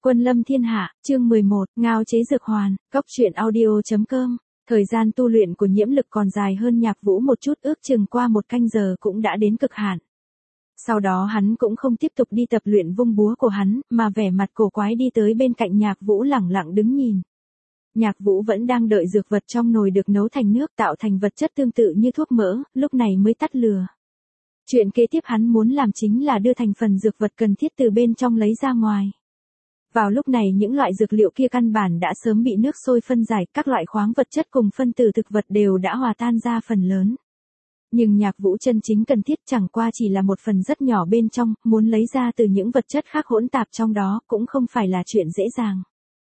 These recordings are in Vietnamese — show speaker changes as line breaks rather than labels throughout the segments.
Quân lâm thiên hạ, chương 11, ngao chế dược hoàn, cóc truyện audio.com. Thời gian tu luyện của Nhiễm Lực còn dài hơn Nhạc Vũ một chút, ước chừng qua 1 canh giờ cũng đã đến cực hạn. Sau đó hắn cũng không tiếp tục đi tập luyện vung búa của hắn, mà vẻ mặt cổ quái đi tới bên cạnh Nhạc Vũ lẳng lặng đứng nhìn. Nhạc Vũ vẫn đang đợi dược vật trong nồi được nấu thành nước tạo thành vật chất tương tự như thuốc mỡ, lúc này mới tắt lửa. Chuyện kế tiếp hắn muốn làm chính là đưa thành phần dược vật cần thiết từ bên trong lấy ra ngoài. Vào lúc này những loại dược liệu kia căn bản đã sớm bị nước sôi phân giải, các loại khoáng vật chất cùng phân tử thực vật đều đã hòa tan ra phần lớn. Nhưng Nhạc Vũ chân chính cần thiết chẳng qua chỉ là một phần rất nhỏ bên trong, muốn lấy ra từ những vật chất khác hỗn tạp trong đó cũng không phải là chuyện dễ dàng.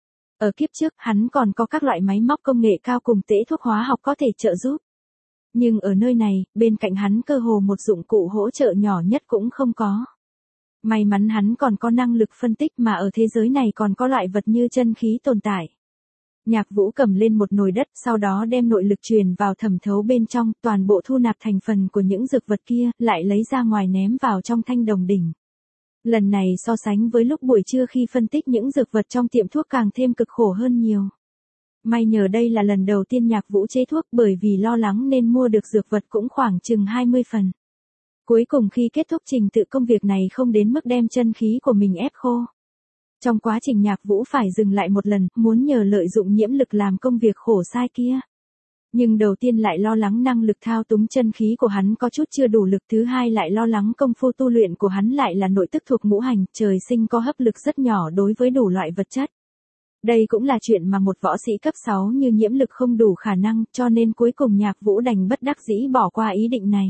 Ở kiếp trước hắn còn có các loại máy móc công nghệ cao cùng tễ thuốc hóa học có thể trợ giúp. Nhưng ở nơi này, bên cạnh hắn cơ hồ một dụng cụ hỗ trợ nhỏ nhất cũng không có. May mắn hắn còn có năng lực phân tích mà ở thế giới này còn có loại vật như chân khí tồn tại. Nhạc Vũ cầm lên một nồi đất, sau đó đem nội lực truyền vào thẩm thấu bên trong, toàn bộ thu nạp thành phần của những dược vật kia, lại lấy ra ngoài ném vào trong thanh đồng đỉnh. Lần này so sánh với lúc buổi trưa khi phân tích những dược vật trong tiệm thuốc càng thêm cực khổ hơn nhiều. May nhờ đây là lần đầu tiên Nhạc Vũ chế thuốc, bởi vì lo lắng nên mua được dược vật cũng khoảng chừng 20 phần. Cuối cùng khi kết thúc trình tự công việc này không đến mức đem chân khí của mình ép khô. Trong quá trình Nhạc Vũ phải dừng lại một lần, muốn nhờ lợi dụng Nhiễm Lực làm công việc khổ sai kia. Nhưng đầu tiên lại lo lắng năng lực thao túng chân khí của hắn có chút chưa đủ lực, thứ hai lại lo lắng công phu tu luyện của hắn lại là nội tức thuộc ngũ hành, trời sinh có hấp lực rất nhỏ đối với đủ loại vật chất. Đây cũng là chuyện mà một võ sĩ cấp 6 như Nhiễm Lực không đủ khả năng, cho nên cuối cùng Nhạc Vũ đành bất đắc dĩ bỏ qua ý định này.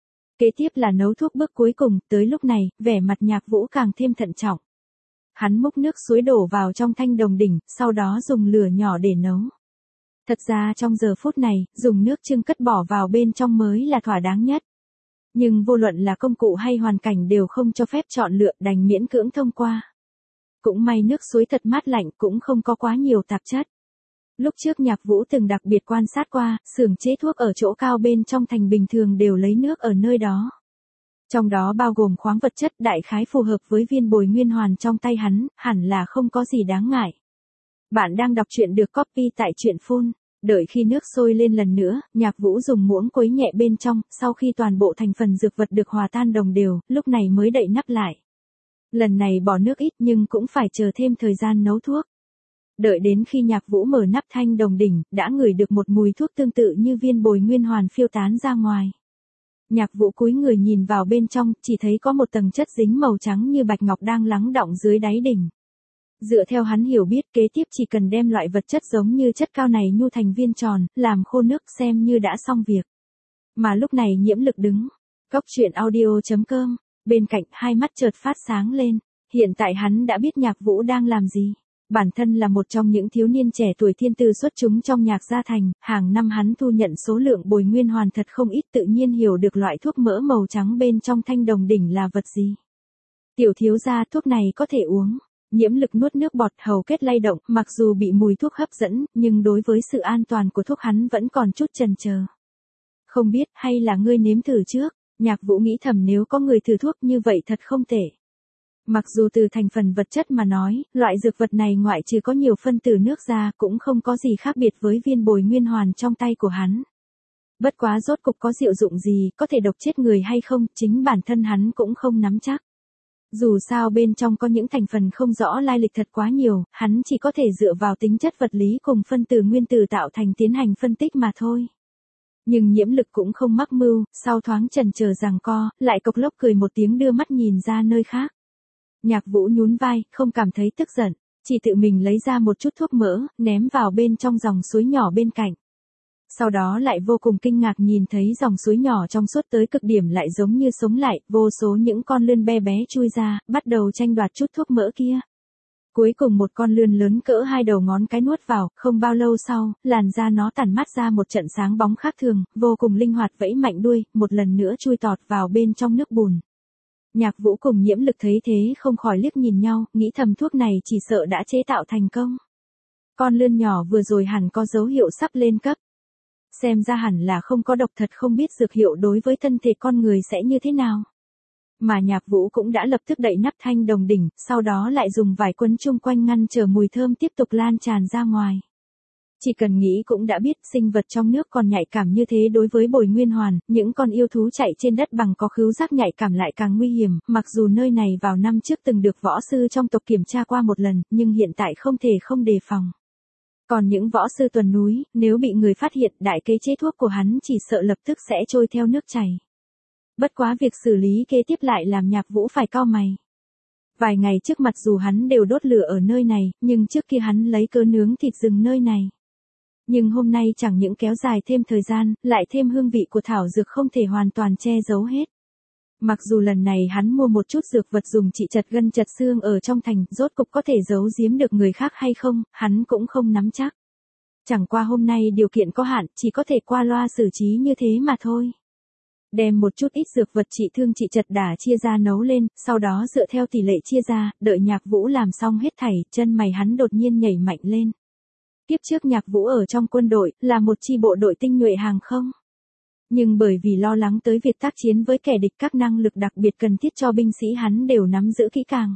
Kế tiếp là nấu thuốc bước cuối cùng, tới lúc này, vẻ mặt Nhạc Vũ càng thêm thận trọng. Hắn múc nước suối đổ vào trong thanh đồng đỉnh, sau đó dùng lửa nhỏ để nấu. Thật ra trong giờ phút này, dùng nước chưng cất bỏ vào bên trong mới là thỏa đáng nhất. Nhưng vô luận là công cụ hay hoàn cảnh đều không cho phép chọn lựa, đành miễn cưỡng thông qua. Cũng may nước suối thật mát lạnh, cũng không có quá nhiều tạp chất. Lúc trước Nhạc Vũ từng đặc biệt quan sát qua, xưởng chế thuốc ở chỗ cao bên trong thành bình thường đều lấy nước ở nơi đó. Trong đó bao gồm khoáng vật chất đại khái phù hợp với viên bồi nguyên hoàn trong tay hắn, hẳn là không có gì đáng ngại. Bạn đang đọc truyện được copy tại truyện phun. Đợi khi nước sôi lên lần nữa, Nhạc Vũ dùng muỗng quấy nhẹ bên trong, sau khi toàn bộ thành phần dược vật được hòa tan đồng đều, lúc này mới đậy nắp lại. Lần này bỏ nước ít nhưng cũng phải chờ thêm thời gian nấu thuốc. Đợi đến khi Nhạc Vũ mở nắp thanh đồng đỉnh, đã ngửi được một mùi thuốc tương tự như viên bồi nguyên hoàn phiêu tán ra ngoài. Nhạc Vũ cúi người nhìn vào bên trong, chỉ thấy có một tầng chất dính màu trắng như bạch ngọc đang lắng đọng dưới đáy đỉnh. Dựa theo hắn hiểu biết, kế tiếp chỉ cần đem loại vật chất giống như chất cao này nhu thành viên tròn, làm khô nước xem như đã xong việc. Mà lúc này Nhiễm Lực đứng, cóc truyện audio.com, bên cạnh hai mắt chợt phát sáng lên, hiện tại hắn đã biết Nhạc Vũ đang làm gì. Bản thân là một trong những thiếu niên trẻ tuổi thiên tư xuất chúng trong Nhạc gia thành, hàng năm hắn thu nhận số lượng bồi nguyên hoàn thật không ít, tự nhiên hiểu được loại thuốc mỡ màu trắng bên trong thanh đồng đỉnh là vật gì. Tiểu thiếu gia, thuốc này có thể uống. Nhiễm Lực nuốt nước bọt, hầu kết lay động, mặc dù bị mùi thuốc hấp dẫn, nhưng đối với sự an toàn của thuốc hắn vẫn còn chút chần chờ. Không biết, hay là ngươi nếm thử trước? Nhạc Vũ nghĩ thầm, nếu có người thử thuốc như vậy thật không tệ. Mặc dù từ thành phần vật chất mà nói, loại dược vật này ngoại trừ có nhiều phân tử nước ra cũng không có gì khác biệt với viên bồi nguyên hoàn trong tay của hắn. Bất quá rốt cục có diệu dụng gì, có thể độc chết người hay không, chính bản thân hắn cũng không nắm chắc. Dù sao bên trong có những thành phần không rõ lai lịch thật quá nhiều, hắn chỉ có thể dựa vào tính chất vật lý cùng phân tử nguyên tử tạo thành tiến hành phân tích mà thôi. Nhưng Nhiễm Lực cũng không mắc mưu, sau thoáng chần chờ giằng co, lại cộc lốc cười một tiếng đưa mắt nhìn ra nơi khác. Nhạc Vũ nhún vai, không cảm thấy tức giận, chỉ tự mình lấy ra một chút thuốc mỡ, ném vào bên trong dòng suối nhỏ bên cạnh. Sau đó lại vô cùng kinh ngạc nhìn thấy dòng suối nhỏ trong suốt tới cực điểm lại giống như sống lại, vô số những con lươn bé bé chui ra, bắt đầu tranh đoạt chút thuốc mỡ kia. Cuối cùng một con lươn lớn cỡ 2 đầu ngón cái nuốt vào, không bao lâu sau, làn da nó tản mát ra một trận sáng bóng khác thường, vô cùng linh hoạt vẫy mạnh đuôi, một lần nữa chui tọt vào bên trong nước bùn. Nhạc Vũ cùng Nhiễm Lực thấy thế không khỏi liếc nhìn nhau, nghĩ thầm thuốc này chỉ sợ đã chế tạo thành công. Con lươn nhỏ vừa rồi hẳn có dấu hiệu sắp lên cấp. Xem ra hẳn là không có độc, thật không biết dược hiệu đối với thân thể con người sẽ như thế nào. Mà Nhạc Vũ cũng đã lập tức đậy nắp thanh đồng đỉnh, sau đó lại dùng vải quấn chung quanh ngăn chờ mùi thơm tiếp tục lan tràn ra ngoài. Chỉ cần nghĩ cũng đã biết sinh vật trong nước còn nhạy cảm như thế đối với Bồi Nguyên Hoàn, những con yêu thú chạy trên đất bằng có khứu giác nhạy cảm lại càng nguy hiểm, mặc dù nơi này vào năm trước từng được võ sư trong tộc kiểm tra qua một lần, nhưng hiện tại không thể không đề phòng. Còn những võ sư tuần núi, nếu bị người phát hiện đại kế chế thuốc của hắn chỉ sợ lập tức sẽ trôi theo nước chảy. Bất quá việc xử lý kế tiếp lại làm Nhạc Vũ phải cau mày. Vài ngày trước mặc dù hắn đều đốt lửa ở nơi này, nhưng trước kia hắn lấy cớ nướng thịt rừng nơi này. Nhưng hôm nay chẳng những kéo dài thêm thời gian, lại thêm hương vị của thảo dược không thể hoàn toàn che giấu hết. Mặc dù lần này hắn mua một chút dược vật dùng trị chật gân chật xương ở trong thành, rốt cục có thể giấu giếm được người khác hay không, hắn cũng không nắm chắc. Chẳng qua hôm nay điều kiện có hạn, chỉ có thể qua loa xử trí như thế mà thôi. Đem một chút ít dược vật trị thương trị chật đả chia ra nấu lên, sau đó dựa theo tỷ lệ chia ra, đợi Nhạc Vũ làm xong hết thảy, chân mày hắn đột nhiên nhảy mạnh lên. Kiếp trước Nhạc Vũ ở trong quân đội, là một chi bộ đội tinh nhuệ hàng không. Nhưng bởi vì lo lắng tới việc tác chiến với kẻ địch, các năng lực đặc biệt cần thiết cho binh sĩ hắn đều nắm giữ kỹ càng.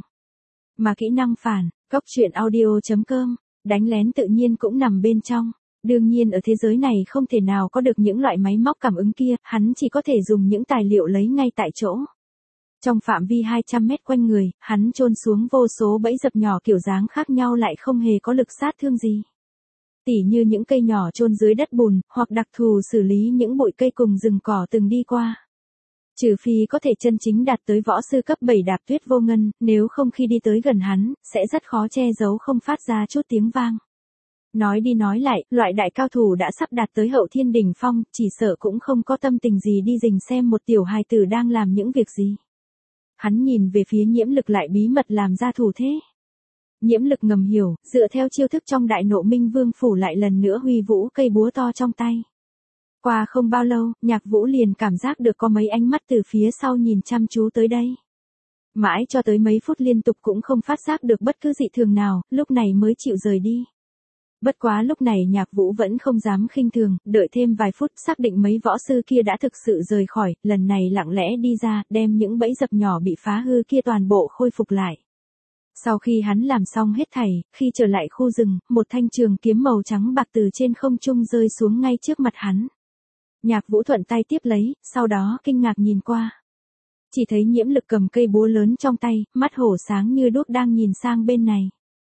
Mà kỹ năng phản, cóc truyện audio.com, đánh lén tự nhiên cũng nằm bên trong. Đương nhiên ở thế giới này không thể nào có được những loại máy móc cảm ứng kia, hắn chỉ có thể dùng những tài liệu lấy ngay tại chỗ. Trong phạm vi 200 mét quanh người, hắn chôn xuống vô số bẫy dập nhỏ kiểu dáng khác nhau lại không hề có lực sát thương gì. Tỉ như những cây nhỏ chôn dưới đất bùn, hoặc đặc thù xử lý những bụi cây cùng rừng cỏ từng đi qua. Trừ phi có thể chân chính đạt tới võ sư cấp 7 Đạp Tuyết Vô Ngân, nếu không khi đi tới gần hắn, sẽ rất khó che giấu không phát ra chút tiếng vang. Nói đi nói lại, loại đại cao thủ đã sắp đạt tới hậu thiên đỉnh phong, chỉ sợ cũng không có tâm tình gì đi rình xem một tiểu hài tử đang làm những việc gì. Hắn nhìn về phía Nhiễm Lực lại bí mật làm ra thủ thế. Nhiễm Lực ngầm hiểu, dựa theo chiêu thức trong Đại Nộ Minh Vương phủ lại lần nữa huy vũ cây búa to trong tay. Qua không bao lâu, Nhạc Vũ liền cảm giác được có mấy ánh mắt từ phía sau nhìn chăm chú tới đây. Mãi cho tới mấy phút liên tục cũng không phát giác được bất cứ dị thường nào, lúc này mới chịu rời đi. Bất quá lúc này Nhạc Vũ vẫn không dám khinh thường, đợi thêm vài phút xác định mấy võ sư kia đã thực sự rời khỏi, lần này lặng lẽ đi ra, đem những bẫy dập nhỏ bị phá hư kia toàn bộ khôi phục lại. Sau khi hắn làm xong hết thảy, khi trở lại khu rừng, một thanh trường kiếm màu trắng bạc từ trên không trung rơi xuống ngay trước mặt hắn. Nhạc Vũ thuận tay tiếp lấy, sau đó kinh ngạc nhìn qua. Chỉ thấy Nhiễm Lực cầm cây búa lớn trong tay, mắt hổ sáng như đuốc đang nhìn sang bên này.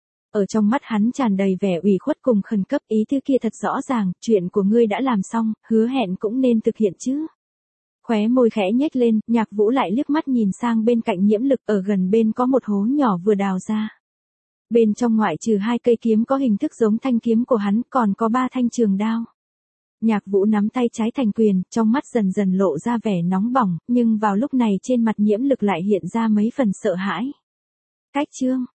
Ở trong mắt hắn tràn đầy vẻ ủy khuất cùng khẩn cấp, ý thứ kia thật rõ ràng, chuyện của ngươi đã làm xong, hứa hẹn cũng nên thực hiện chứ. Khóe môi khẽ nhếch lên, Nhạc Vũ lại liếc mắt nhìn sang bên cạnh Nhiễm Lực, ở gần bên có một hố nhỏ vừa đào ra. Bên trong ngoại trừ 2 cây kiếm có hình thức giống thanh kiếm của hắn, còn có 3 thanh trường đao. Nhạc Vũ nắm tay trái thành quyền, trong mắt dần dần lộ ra vẻ nóng bỏng, nhưng vào lúc này trên mặt Nhiễm Lực lại hiện ra mấy phần sợ hãi. Cách chương